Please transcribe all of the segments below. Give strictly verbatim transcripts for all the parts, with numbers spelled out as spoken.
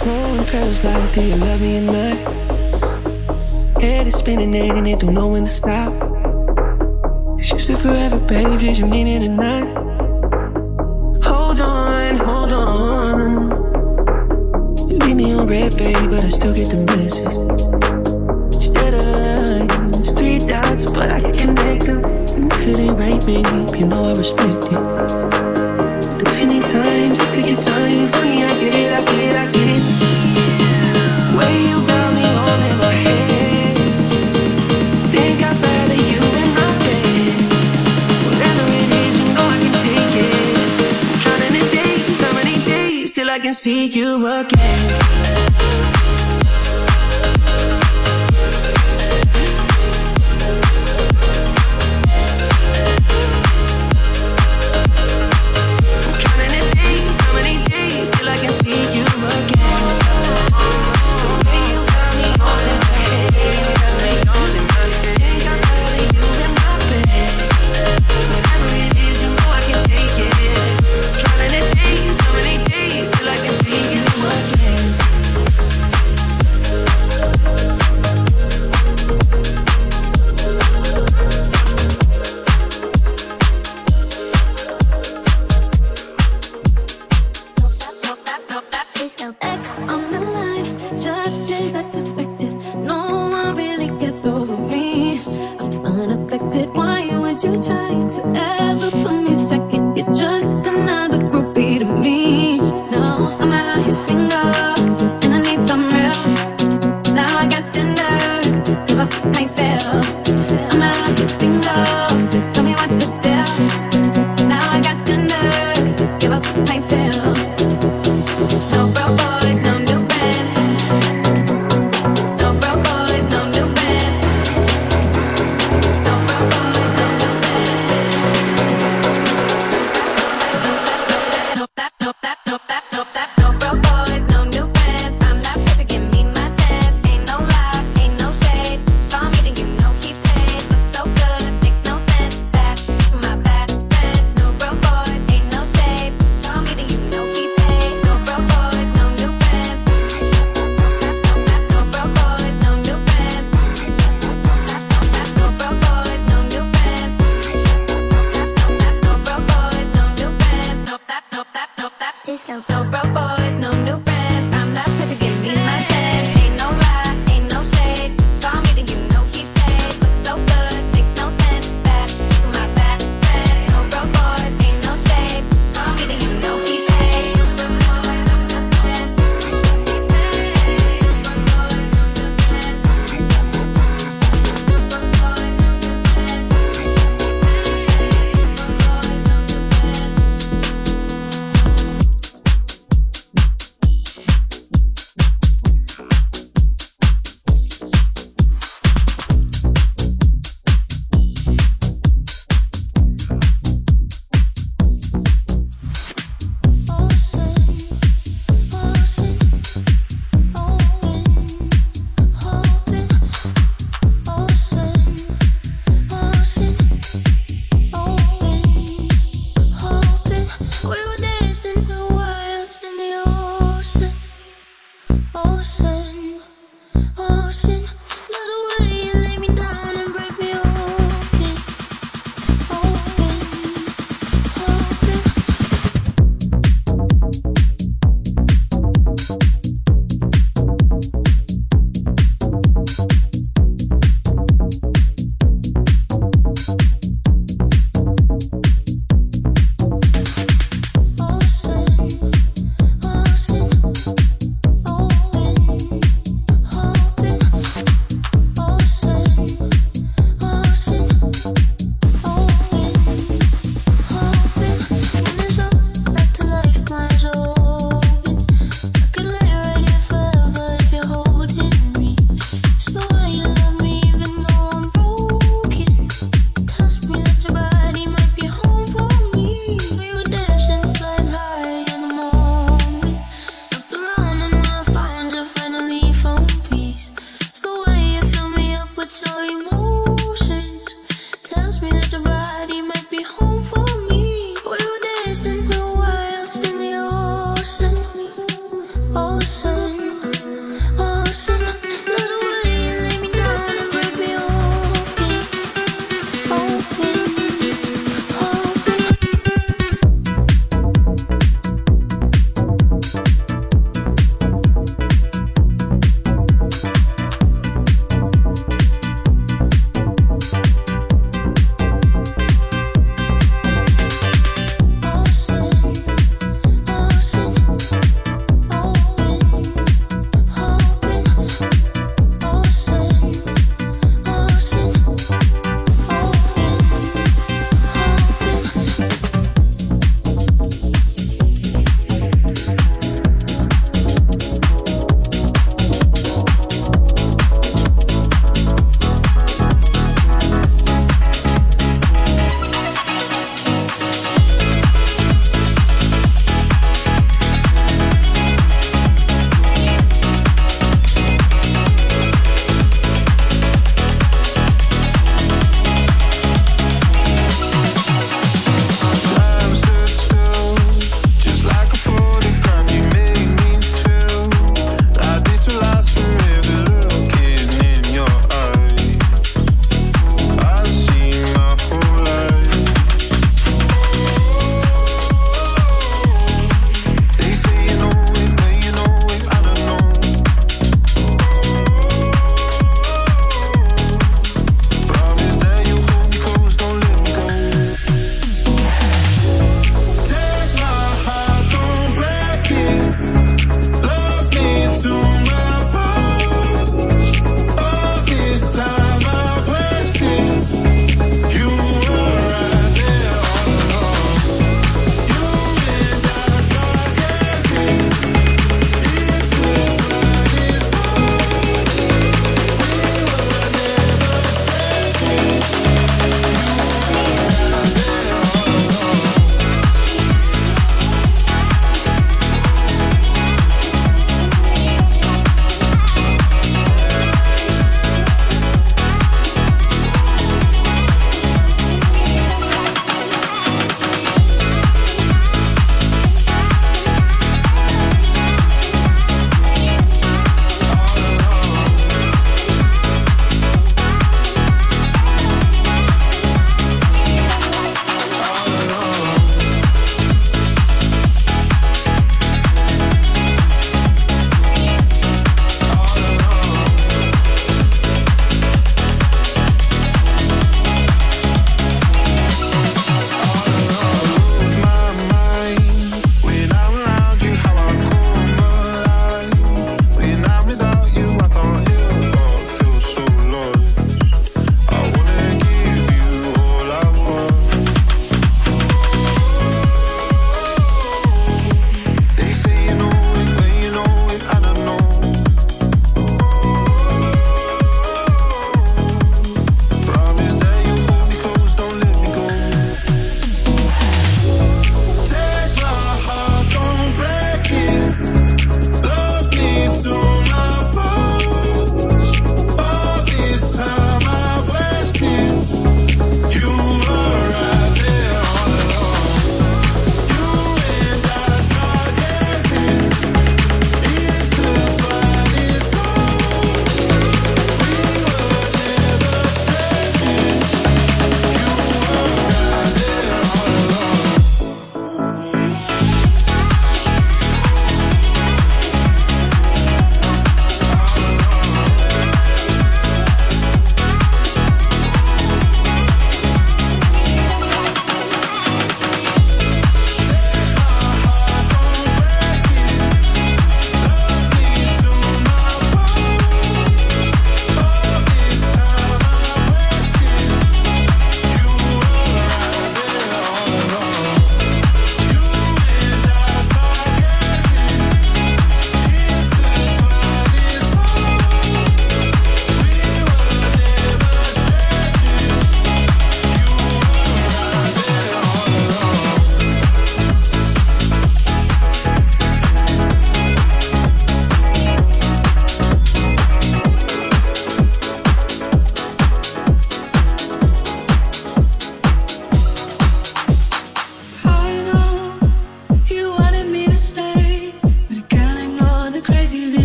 Blowing parasites, do you love me or not? Head is spinning and it don't know when to stop. You said forever, babe, did you mean it or not? Hold on, hold on. You leave me on red, baby, but I still get the message. Instead of lines, three dots, but I can connect them. And if it ain't right, baby, you know I respect it. But if you need time, just take your time. Honey, I get it, I get it, I get it. Way you got me holding my head. Think I'd rather you in my bed. Whatever it is, you know I can take it. I'm counting the days, how many days till I can see you again.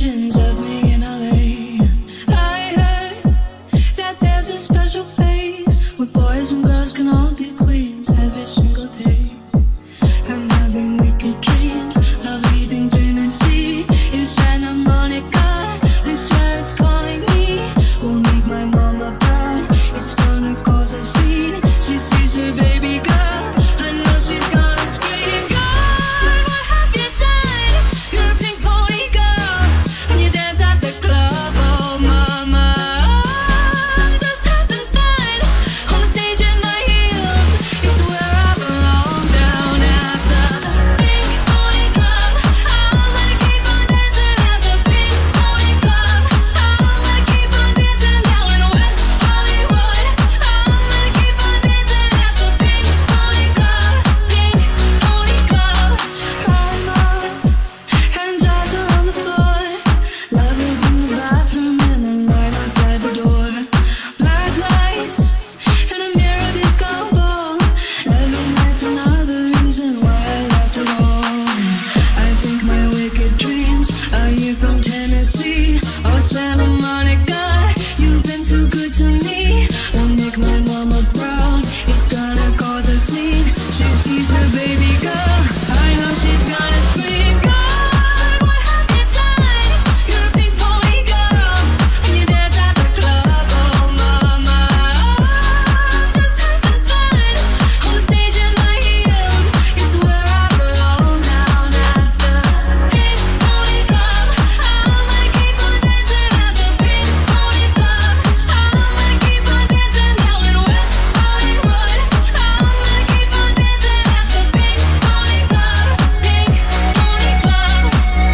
visions of me in L A. I heard that there's a special place where boys and girls can all be queens every single day. I'm having wicked dreams of leaving Tennessee in Santa Monica. I swear it's calling me. Won't make my mama proud. It's gonna cause a scene. She sees her baby girl. I know she's gonna scream. God, what have you done? You're a pink pony girl, and you dance at the club. Oh, mama, I'm just having fun on the stage in my heels. It's where I belong, down at the pink pony club. I wanna keep on dancing at the pink pony club. I wanna keep on dancing down in West Hollywood. I wanna keep on dancing at the pink pony club, pink pony club. I'm up and jaws are on the floor. Love is in the bathroom and the light outside the door. Black lights and a mirror disco ball. Every night's another reason why I left it all. I think my wicked dreams are here from Tennessee or Santa Monica. You've been too good to me. Won't make my mama proud. It's gonna cause a scene. She sees her baby girl. I know she's gonna scream. God, what have you done? You're a pink pony girl, and you dance at the club. Oh, mama, I'm just having fun on the stage in my heels. It's where I belong, down at the pink pony club. I wanna keep on dancing at the pink pony club. I wanna keep on dancing down in West Hollywood. I wanna keep on dancing at the pink pony club, pink pony club.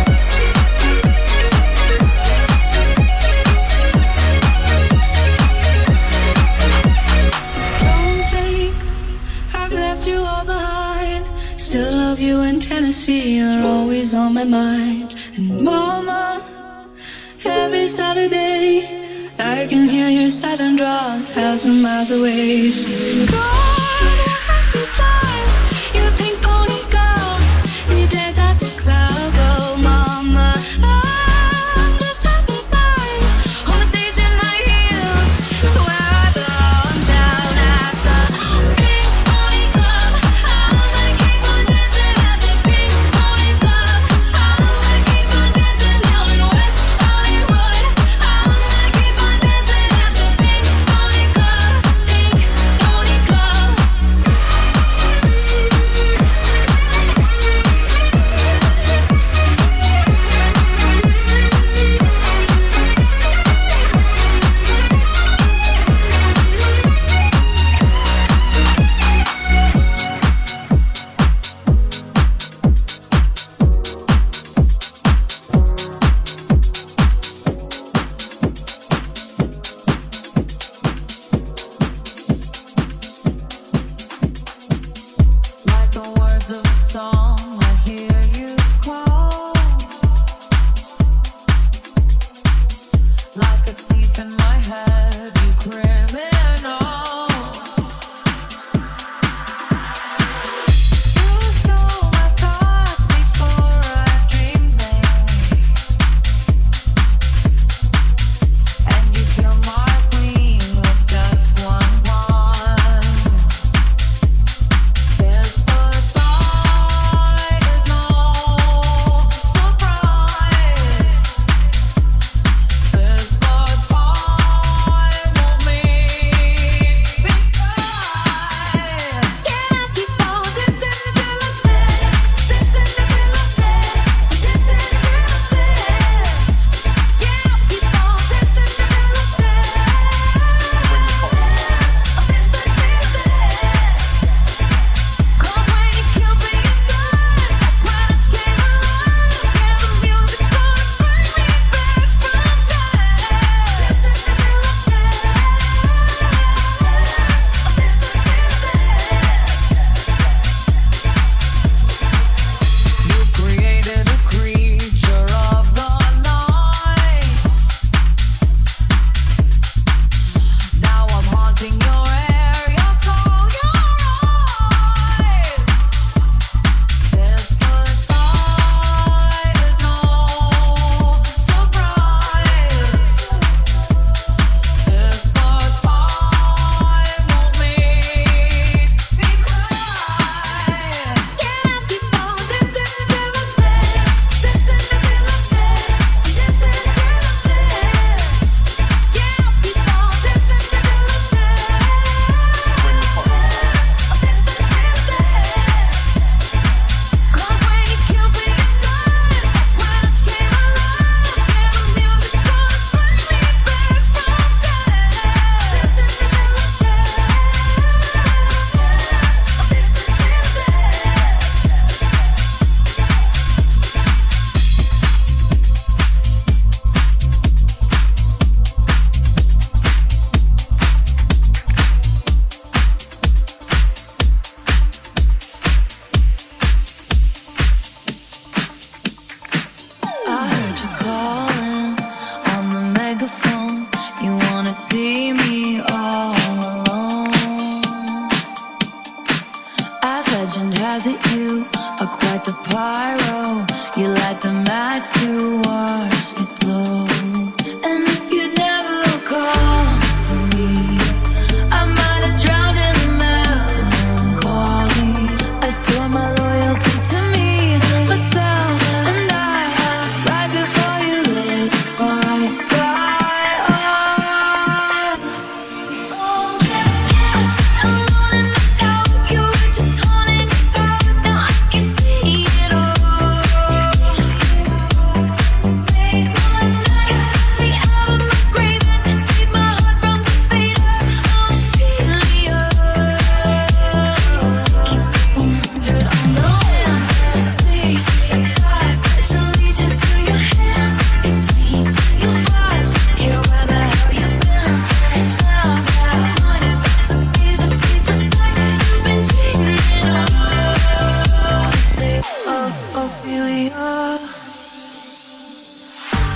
Don't think I've left you all behind. Still love you in Tennessee, you're always on my mind. And mama, every Saturday I can hear your southern drawl a thousand miles away. So God, what have you done? You're a pink pony girl, and you dance at the club. Oh, mama, I'm just having fun on the stage in my heels. It's where I belong, down at the pink pony club. I wanna keep on dancing at the pink pony club. I wanna keep on dancing down in West Hollywood. I wanna keep on dancing at the pink pony club, pink pony club.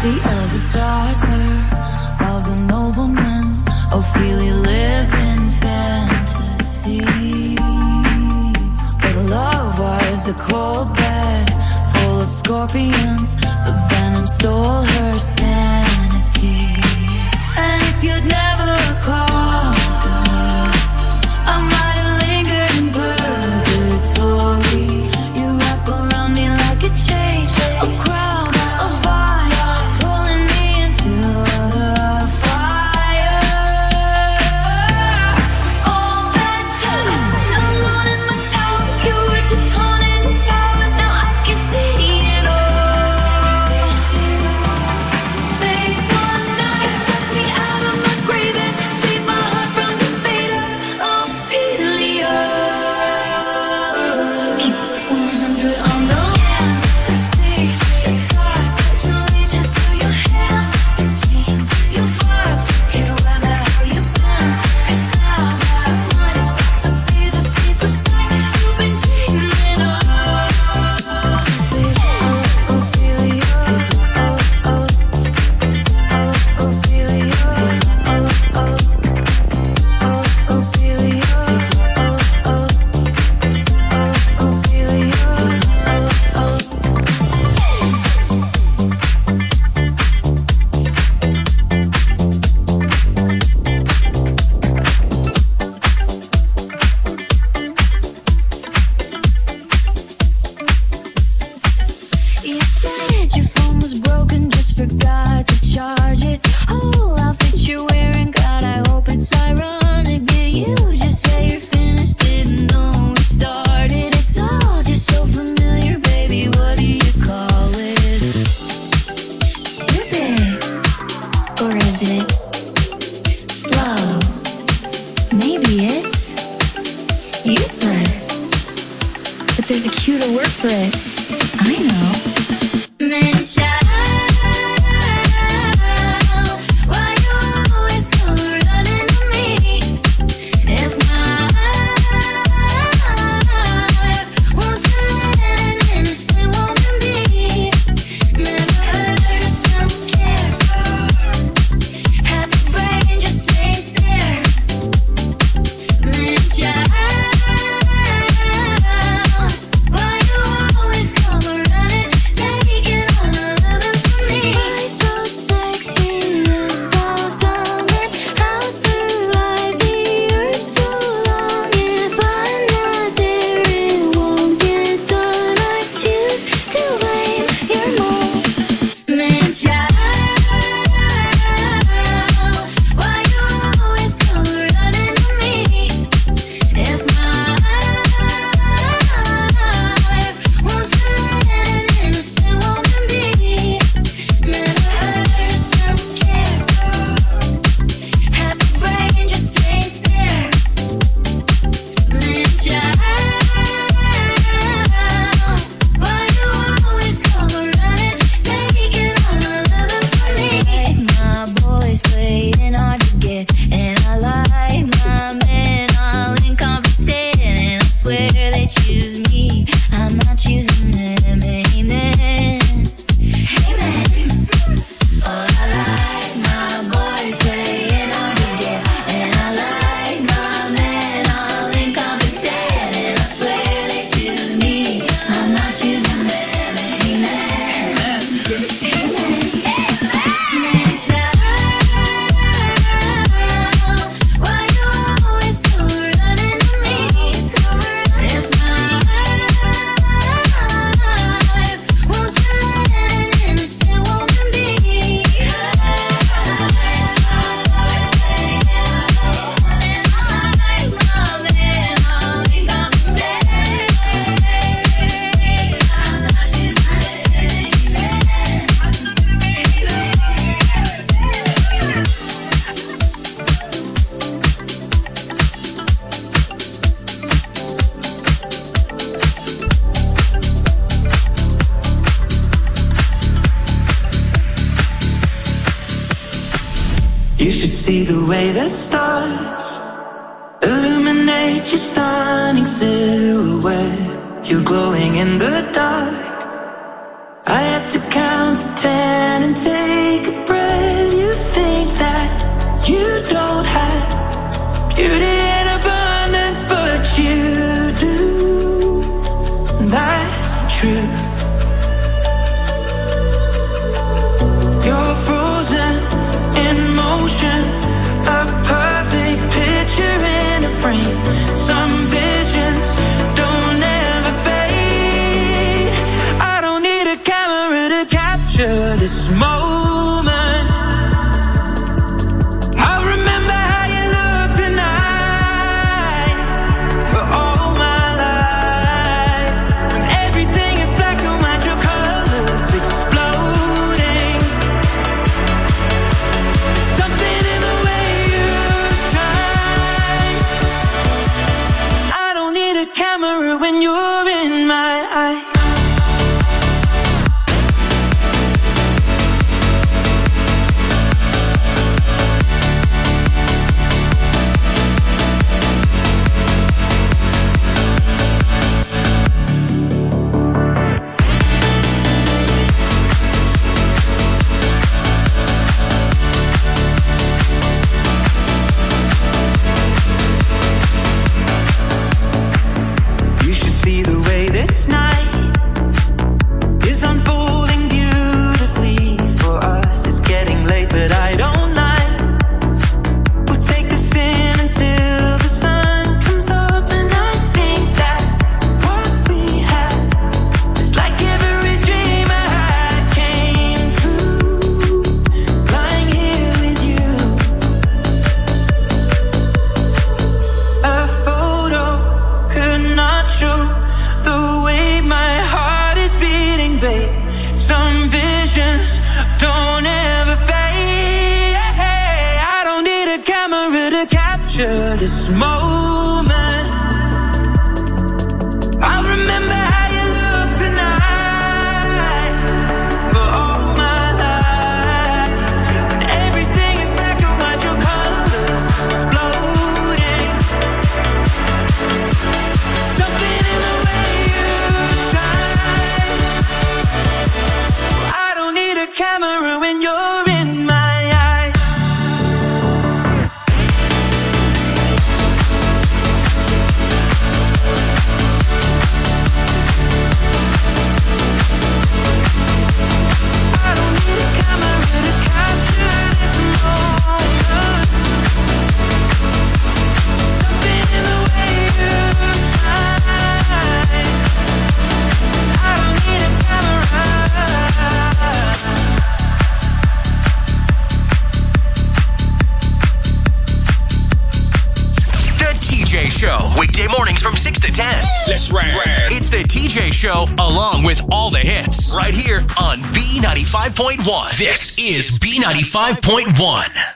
The eldest daughter of a nobleman, Ophelia lived in fantasy. But love was a cold bed full of scorpions. The venom stole her sanity. And if you'd never called for love, I might have lingered in purgatory. You wrap around me like a chain, a crown, a vine, pulling me into the fire. All that time, alone in my tower, you were just haunting your powers. Now I can see it all. Late one night, you dug me out of my grave and saved my heart from the fate of Ophelia. Keep one hundred on the land, the sea, the sky. Pledge allegiance to your hands, your team, your vibes. Care where the hell you've been. It's now that night, it's got to be the sleepless night you've been dreaming of. Ophelia, oh, oh, oh, Ophelia, oh, oh, oh, Ophelia, oh, oh, Ophelia, oh, oh. You said your phone was broken, just forgot to charge it. Whole outfit you're wearing, God, I hope it's ironic that you just say you're finished, didn't know we started. It's all just so familiar, baby, what do you call it? Stupid, or is it slow? Maybe it's useless, but there's a cuter word for it. I know. Man, child, why you always come running to me? If my life won't you let an innocent woman be? Never heard of self-care. Has a brain, just ain't there. Man, child, why you always come running, taking on a loving from me? Why so sexy, you're so dumb, and I'll survive the earth so long. If I'm not there, it won't get done. I choose to blame your mom. Man, child, why you always come running to me? If my life won't you let an innocent woman be? Never heard of self-care. Has a brain, just ain't there. Man, child, why you always come running, taking on a loving from me? My boys playing hard to get, and I like my men all incompetent, and I swear they choose me, I'm not choosing them. Amen. Amen. Oh, I like my boys playing hard to get, and I like my men all incompetent, and I swear they choose me, I'm not choosing them. Amen. Man, child, why you always come running to me? If my life won't you let an innocent woman be? You should see the way the stars illuminate your stunning silhouette. You're glowing in the dark. I had to count to ten and take capture this moment. I'll remember how you look tonight for all my life. When everything is black and white, your colors exploding. Something in the way you shine. I don't need a camera when you're in my eyes. I don't need a camera to capture this moment. Something in the way you shine. I don't need a camera. The T J Show, weekday mornings from six to ten. Let's ride. It's the T J Show, along with all the hits, right here on B ninety-five point one. This is B ninety-five point one.